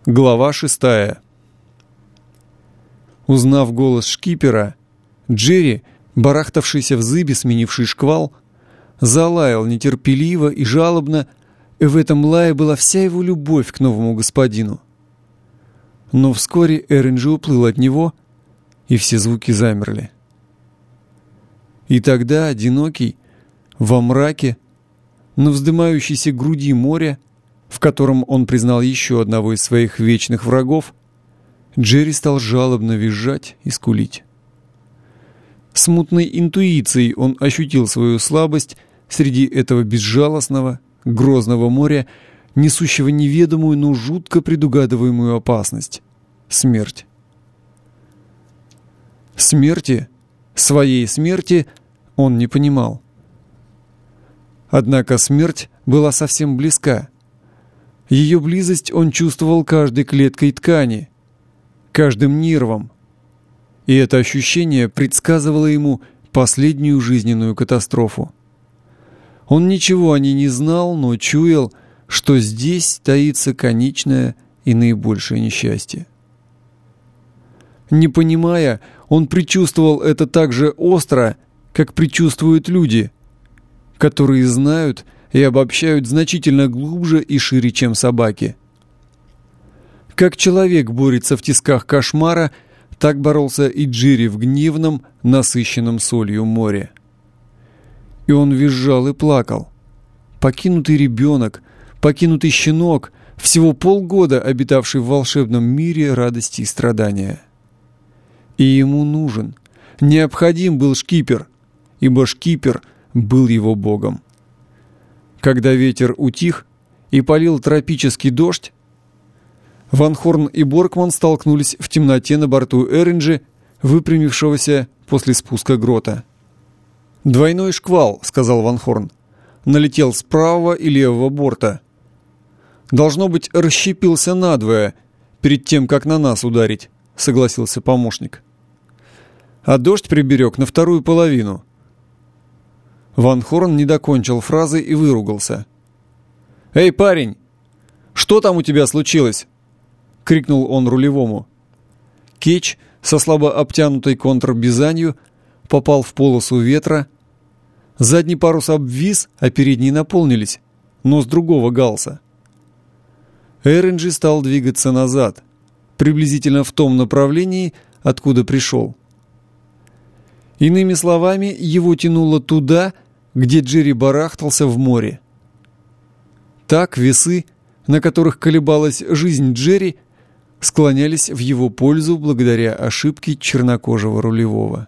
Глава 6. Узнав голос шкипера, Джерри, барахтавшийся в зыбе, сменивший шквал, залаял нетерпеливо и жалобно, и в этом лае была вся его любовь к новому господину. Но вскоре Эринджи уплыл от него, и все звуки замерли. И тогда, одинокий, во мраке, на вздымающейся груди моря, в котором он признал еще одного из своих вечных врагов, Джерри стал жалобно визжать и скулить. Смутной интуицией он ощутил свою слабость среди этого безжалостного, грозного моря, несущего неведомую, но жутко предугадываемую опасность — смерть. Смерти, своей смерти, он не понимал. Однако смерть была совсем близка. Ее близость он чувствовал каждой клеткой ткани, каждым нервом, и это ощущение предсказывало ему последнюю жизненную катастрофу. Он ничего о ней не знал, но чуял, что здесь таится конечное и наибольшее несчастье. Не понимая, он предчувствовал это так же остро, как предчувствуют люди, которые знают и обобщают значительно глубже и шире, чем собаки. Как человек борется в тисках кошмара, так боролся и Джерри в гневном, насыщенном солью море. И он визжал и плакал. Покинутый ребенок, покинутый щенок, всего полгода обитавший в волшебном мире радости и страдания. И ему нужен, необходим был шкипер, ибо шкипер был его богом. Когда ветер утих и полил тропический дождь, Ван Хорн и Боркман столкнулись в темноте на борту Эринджи, выпрямившегося после спуска грота. «Двойной шквал», — сказал Ван Хорн, — налетел с правого и левого борта. «Должно быть, расщепился надвое перед тем, как на нас ударить», — согласился помощник. «А дождь приберег на вторую половину». Ван Хорн не докончил фразы и выругался. «Эй, парень, что там у тебя случилось?» — крикнул он рулевому. Кетч со слабо обтянутой контрбизанью попал в полосу ветра. Задний парус обвис, а передние наполнились, но с другого галса. Эринджи стал двигаться назад, приблизительно в том направлении, откуда пришел. Иными словами, его тянуло туда, где Джерри барахтался в море. Так весы, на которых колебалась жизнь Джерри, склонялись в его пользу благодаря ошибке чернокожего рулевого.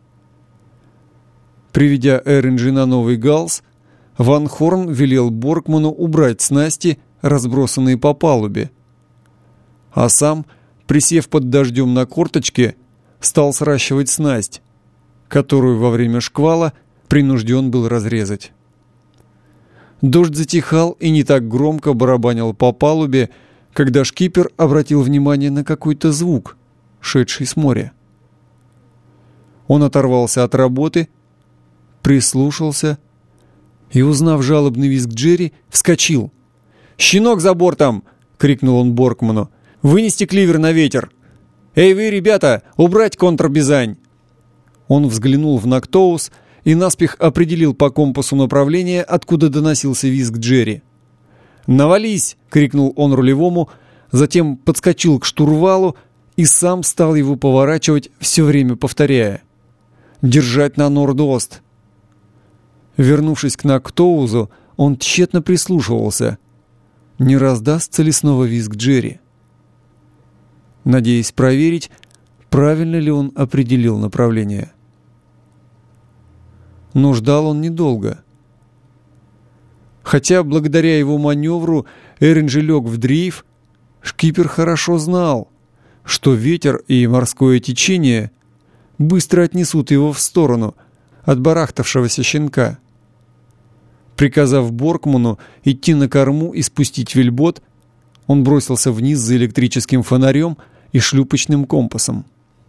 Приведя Эринджи на новый галс, Ван Хорн велел Боркману убрать снасти, разбросанные по палубе, а сам, присев под дождем на корточке, стал сращивать снасть, которую во время шквала принужден был разрезать. Дождь затихал и не так громко барабанил по палубе, когда шкипер обратил внимание на какой-то звук, шедший с моря. Он оторвался от работы, прислушался и, узнав жалобный визг Джерри, вскочил. «Щенок за бортом!» — крикнул он Боркману. «Вынести кливер на ветер! Эй вы, ребята, убрать контрбизань!» Он взглянул в Нактоус и наспех определил по компасу направление, откуда доносился визг Джерри. «Навались!» — крикнул он рулевому, затем подскочил к штурвалу и сам стал его поворачивать, все время повторяя: «Держать на норд-ост!» Вернувшись к Нактоузу, он тщетно прислушивался, не раздастся ли снова визг Джерри, надеясь проверить, правильно ли он определил направление. Но ждал он недолго. Хотя благодаря его маневру Эринджи лег в дрейф, шкипер хорошо знал, что ветер и морское течение быстро отнесут его в сторону от барахтавшегося щенка. Приказав Боркману идти на корму и спустить вельбот, он бросился вниз за электрическим фонарем и шлюпочным компасом.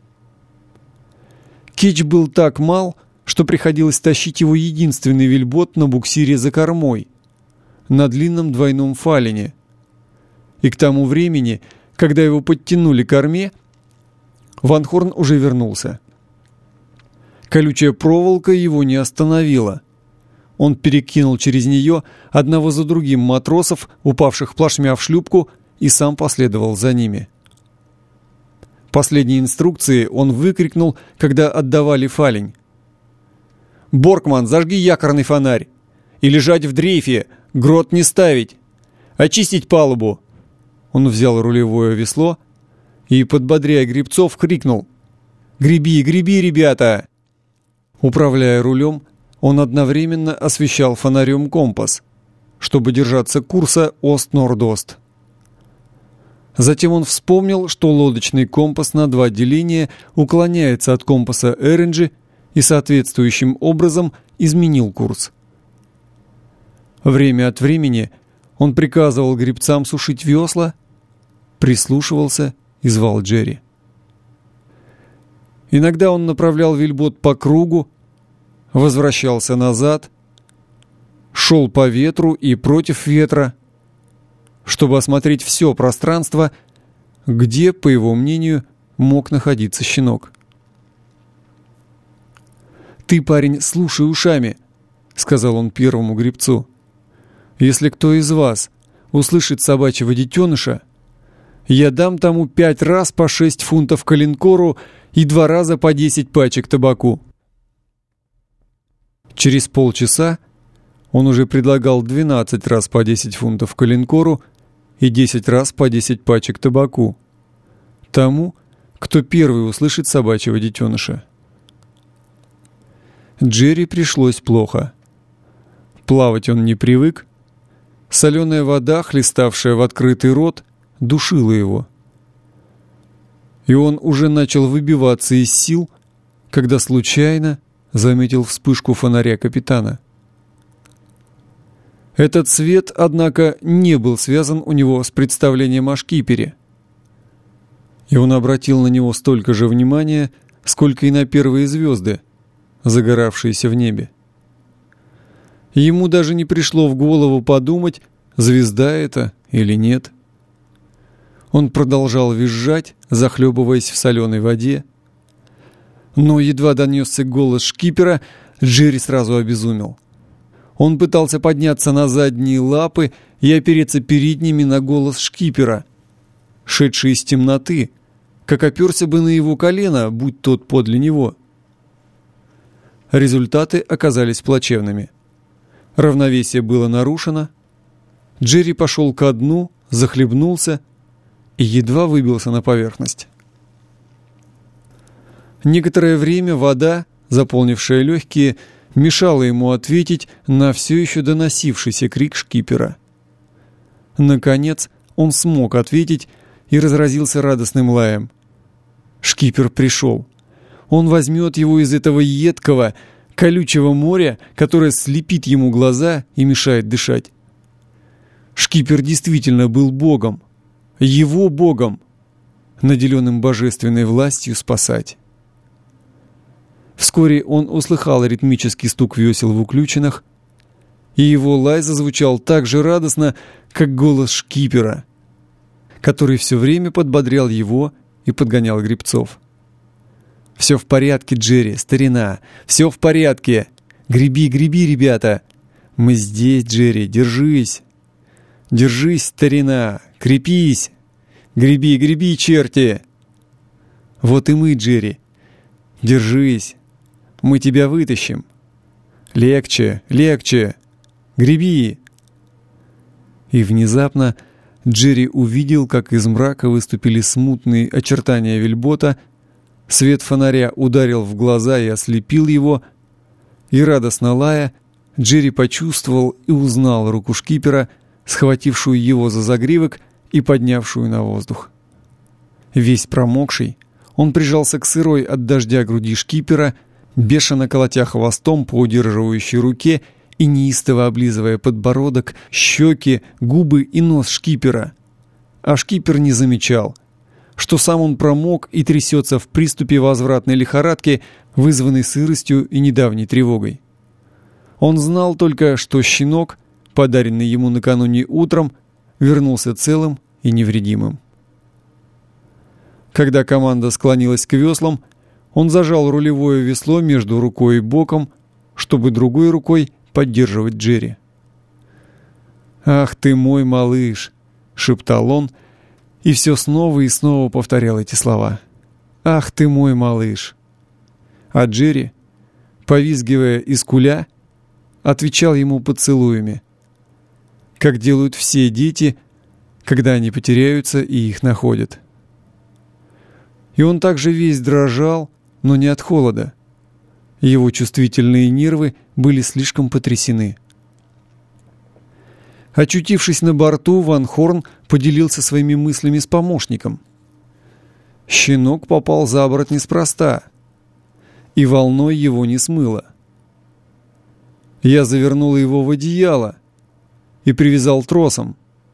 Кетч был так мал, что приходилось тащить его единственный вельбот на буксире за кормой, на длинном двойном фалине. И к тому времени, Когда его подтянули к корме, Ван Хорн уже вернулся. Колючая проволока его не остановила. Он перекинул через нее одного за другим матросов, упавших плашмя в шлюпку, и сам последовал за ними. Последние инструкции он выкрикнул, когда отдавали фалень. «Боркман, зажги якорный фонарь! И лежать в дрейфе, грот не ставить! Очистить палубу!» Он взял рулевое весло и, подбодряя гребцов, крикнул: «Греби, греби, ребята!» Управляя рулем, он одновременно освещал фонарем компас, чтобы держаться курса ост-норд-ост. Затем он вспомнил, что лодочный компас на 2 деления уклоняется от компаса Эринджи и соответствующим образом изменил курс. Время от времени он приказывал гребцам сушить весла, прислушивался и звал Джерри. Иногда он направлял вельбот по кругу, возвращался назад, шел по ветру и против ветра, чтобы осмотреть все пространство, где, по его мнению, мог находиться щенок. «Ты, парень, слушай ушами», — сказал он первому гребцу. «Если кто из вас услышит собачьего детеныша, я дам тому 5 раз по 6 фунтов коленкору и 2 раза по 10 пачек табаку». Через полчаса он уже предлагал 12 раз по 10 фунтов коленкору и 10 раз по 10 пачек табаку тому, кто первый услышит собачьего детеныша. Джерри пришлось плохо. Плавать он не привык. Соленая вода, хлеставшая в открытый рот, душила его. И он уже начал выбиваться из сил, когда случайно заметил вспышку фонаря капитана. Этот свет, однако, не был связан у него с представлением о шкипере. И он обратил на него столько же внимания, сколько и на первые звезды, загоравшиеся в небе. Ему даже не пришло в голову подумать, звезда это или нет. Он продолжал визжать, захлебываясь в соленой воде. Но едва донесся голос шкипера, Джерри сразу обезумел. Он пытался подняться на задние лапы и опереться передними на голос шкипера, шедший из темноты, как оперся бы на его колено, будь тот подле него. Результаты оказались плачевными. Равновесие было нарушено. Джерри пошел ко дну, захлебнулся и едва выбился на поверхность. Некоторое время вода, заполнившая легкие, мешала ему ответить на все еще доносившийся крик шкипера. Наконец он смог ответить и разразился радостным лаем. Шкипер пришел. Он возьмет его из этого едкого, колючего моря, которое слепит ему глаза и мешает дышать. Шкипер действительно был богом, его богом, наделенным божественной властью спасать. Вскоре он услыхал ритмический стук весел в уключинах, и его лай зазвучал так же радостно, как голос шкипера, который все время подбодрял его и подгонял гребцов. «Все в порядке, Джерри, старина, все в порядке. Греби, греби, ребята. Мы здесь, Джерри, держись. Держись, старина, крепись. Греби, греби, черти. Вот и мы, Джерри. Держись. Мы тебя вытащим. Легче, легче. Греби». И внезапно Джерри увидел, как из мрака выступили смутные очертания вельбота, свет фонаря ударил в глаза и ослепил его, и, радостно лая, Джерри почувствовал и узнал руку шкипера, схватившую его за загривок и поднявшую на воздух. Весь промокший, он прижался к сырой от дождя груди шкипера, бешено колотя хвостом по удерживающей руке и неистово облизывая подбородок, щеки, губы и нос шкипера. А шкипер не замечал, что сам он промок и трясется в приступе возвратной лихорадки, вызванной сыростью и недавней тревогой. Он знал только, что щенок, подаренный ему накануне утром, вернулся целым и невредимым. Когда команда склонилась к веслам, он зажал рулевое весло между рукой и боком, чтобы другой рукой поддерживать Джерри. «Ах ты мой малыш!» — шептал он, и все снова и снова повторял эти слова. «Ах ты мой малыш!» А Джерри, повизгивая и скуля, отвечал ему поцелуями, как делают все дети, когда они потеряются и их находят. И он также весь дрожал, но не от холода. Его чувствительные нервы были слишком потрясены. Очутившись на борту, Ван Хорн поделился своими мыслями с помощником. Щенок попал за борт неспроста, и волной его не смыло. Я завернул его в одеяло и привязал тросом.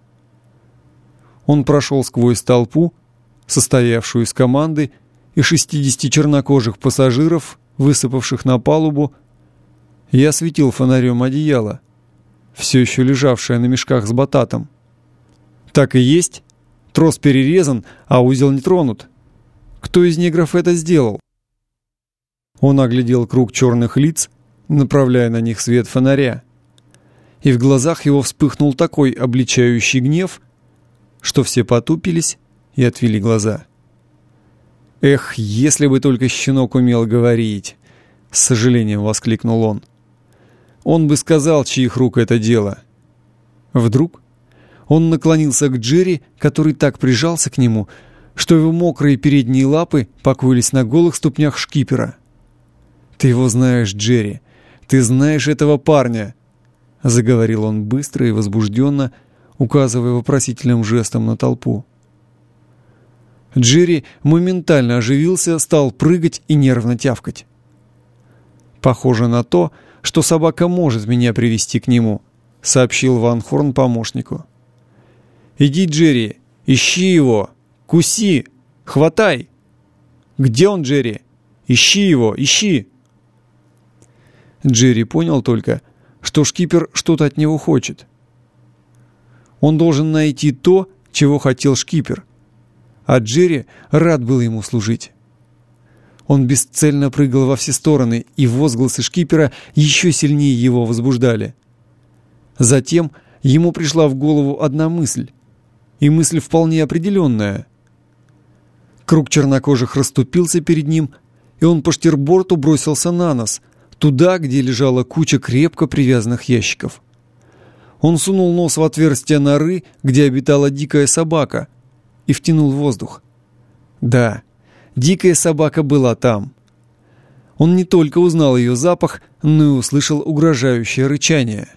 Он прошел сквозь толпу, состоявшую из команды и 60 чернокожих пассажиров, высыпавших на палубу, и осветил фонарем одеяло, все еще лежавшее на мешках с бататом. Так и есть, трос перерезан, а узел не тронут. Кто из негров это сделал? Он оглядел круг черных лиц, направляя на них свет фонаря, и в глазах его вспыхнул такой обличающий гнев, что все потупились и отвели глаза. «Эх, если бы только щенок умел говорить!» — с сожалением воскликнул он. «Он бы сказал, чьих рук это дело». Вдруг он наклонился к Джерри, который так прижался к нему, что его мокрые передние лапы покоились на голых ступнях шкипера. «Ты его знаешь, Джерри, ты знаешь этого парня!» — заговорил он быстро и возбужденно, указывая вопросительным жестом на толпу. Джерри моментально оживился, стал прыгать и нервно тявкать. «Похоже на то, что собака может меня привести к нему», — сообщил Ван Хорн помощнику. «Иди, Джерри, ищи его! Куси! Хватай! Где он, Джерри? Ищи его! Ищи!» Джерри понял только, что шкипер что-то от него хочет. Он должен найти то, чего хотел шкипер, а Джерри рад был ему служить. Он бесцельно прыгал во все стороны, и возгласы шкипера еще сильнее его возбуждали. Затем ему пришла в голову одна мысль, и мысль вполне определенная. Круг чернокожих расступился перед ним, и он по штирборту бросился на нос, туда, где лежала куча крепко привязанных ящиков. Он сунул нос в отверстие норы, где обитала дикая собака, и втянул воздух. Да, дикая собака была там. Он не только узнал ее запах, но и услышал угрожающее рычание.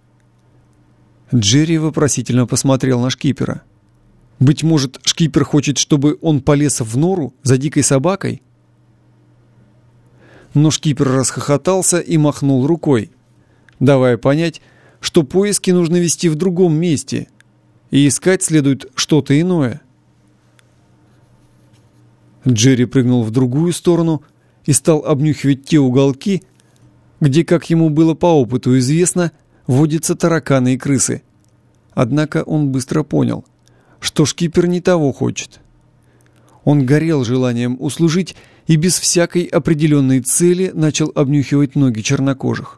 Джерри вопросительно посмотрел на шкипера. Быть может, шкипер хочет, чтобы он полез в нору за дикой собакой? Но шкипер расхохотался и махнул рукой, давая понять, что поиски нужно вести в другом месте, и искать следует что-то иное. Джерри прыгнул в другую сторону и стал обнюхивать те уголки, где, как ему было по опыту известно, водятся тараканы и крысы. Однако он быстро понял, что шкипер не того хочет. Он горел желанием услужить и без всякой определенной цели начал обнюхивать ноги чернокожих.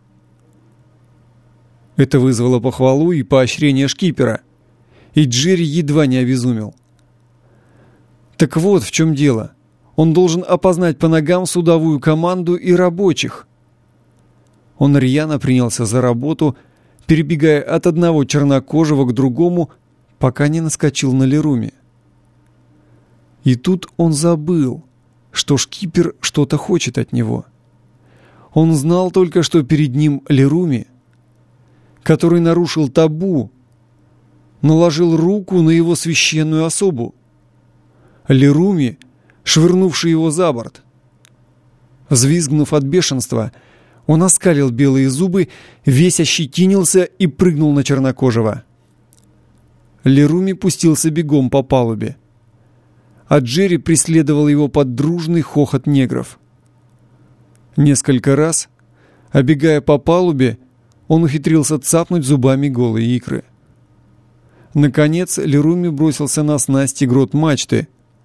Это вызвало похвалу и поощрение шкипера, и Джерри едва не обезумел. Так вот в чем дело. Он должен опознать по ногам судовую команду и рабочих. Он рьяно принялся за работу, перебегая от одного чернокожего к другому, пока не наскочил на Леруми. И тут он забыл, что шкипер что-то хочет от него. Он знал только, что перед ним Леруми, который нарушил табу, наложил руку на его священную особу. Леруми, швырнувший его за борт. Взвизгнув от бешенства, он оскалил белые зубы, весь ощетинился и прыгнул на чернокожего. Леруми пустился бегом по палубе, а Джерри преследовал его под дружный хохот негров. Несколько раз, обегая по палубе, он ухитрился цапнуть зубами голые икры. Наконец Леруми бросился на снасти грот мачты,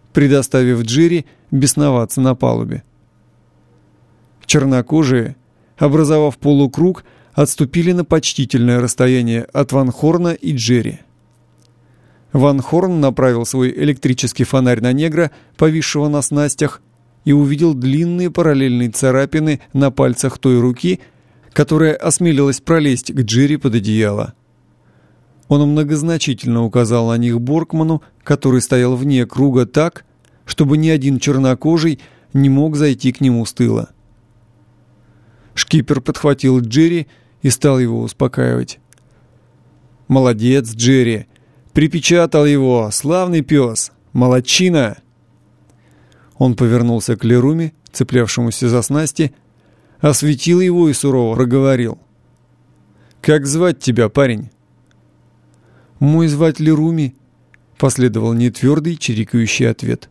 предоставив Джерри бесноваться на палубе. Чернокожие, образовав полукруг, отступили на почтительное расстояние от Ван Хорна и Джерри. Ван Хорн направил свой электрический фонарь на негра, повисшего на снастях, и увидел длинные параллельные царапины на пальцах той руки, которая осмелилась пролезть к Джерри под одеяло. Он многозначительно указал на них Боркману, который стоял вне круга так, чтобы ни один чернокожий не мог зайти к нему с тыла. Шкипер подхватил Джерри и стал его успокаивать. «Молодец, Джерри! Припечатал его! Славный пес! Молодчина!» Он повернулся к Леруми, цеплявшемуся за снасти, осветил его и сурово проговорил. «Как звать тебя, парень?» «Мой звать Леруми», — последовал нетвердый, чирикающий ответ.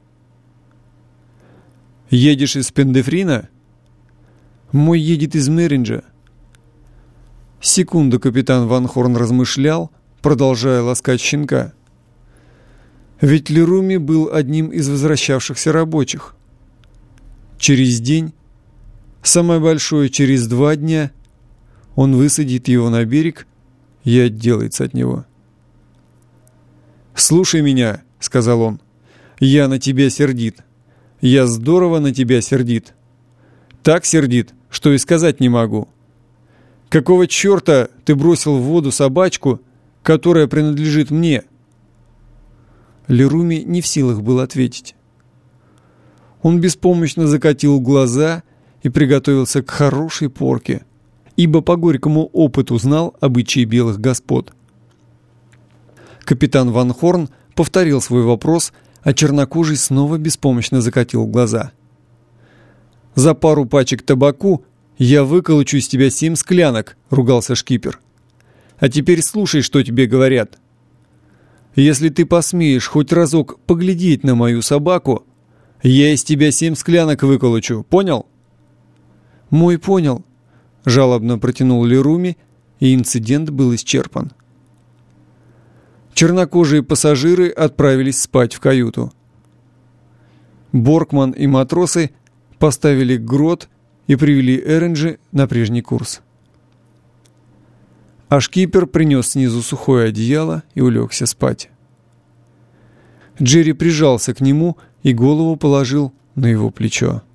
«Едешь из Пендефрина?» «Мой едет из Меринджа». Секунду капитан Ван Хорн размышлял, продолжая ласкать щенка. Ведь Леруми был одним из возвращавшихся рабочих. Через день, самое большое через 2 дня, он высадит его на берег и отделается от него. «Слушай меня», — сказал он, — «я на тебя сердит. Я здорово на тебя сердит. Так сердит, что и сказать не могу. Какого черта ты бросил в воду собачку, которая принадлежит мне?» Леруми не в силах был ответить. Он беспомощно закатил глаза и приготовился к хорошей порке, ибо по горькому опыту знал обычаи белых господ. Капитан Ван Хорн повторил свой вопрос, а чернокожий снова беспомощно закатил глаза. «За пару пачек табаку я выколочу из тебя 7 склянок», — ругался шкипер. «А теперь слушай, что тебе говорят. Если ты посмеешь хоть разок поглядеть на мою собаку, я из тебя 7 склянок выколочу, понял?» «Мой понял», — жалобно протянул Леруми, и инцидент был исчерпан. Чернокожие пассажиры отправились спать в каюту. Боркман и матросы поставили грот и привели Эренджи на прежний курс. А шкипер принес снизу сухое одеяло и улегся спать. Джерри прижался к нему и голову положил на его плечо.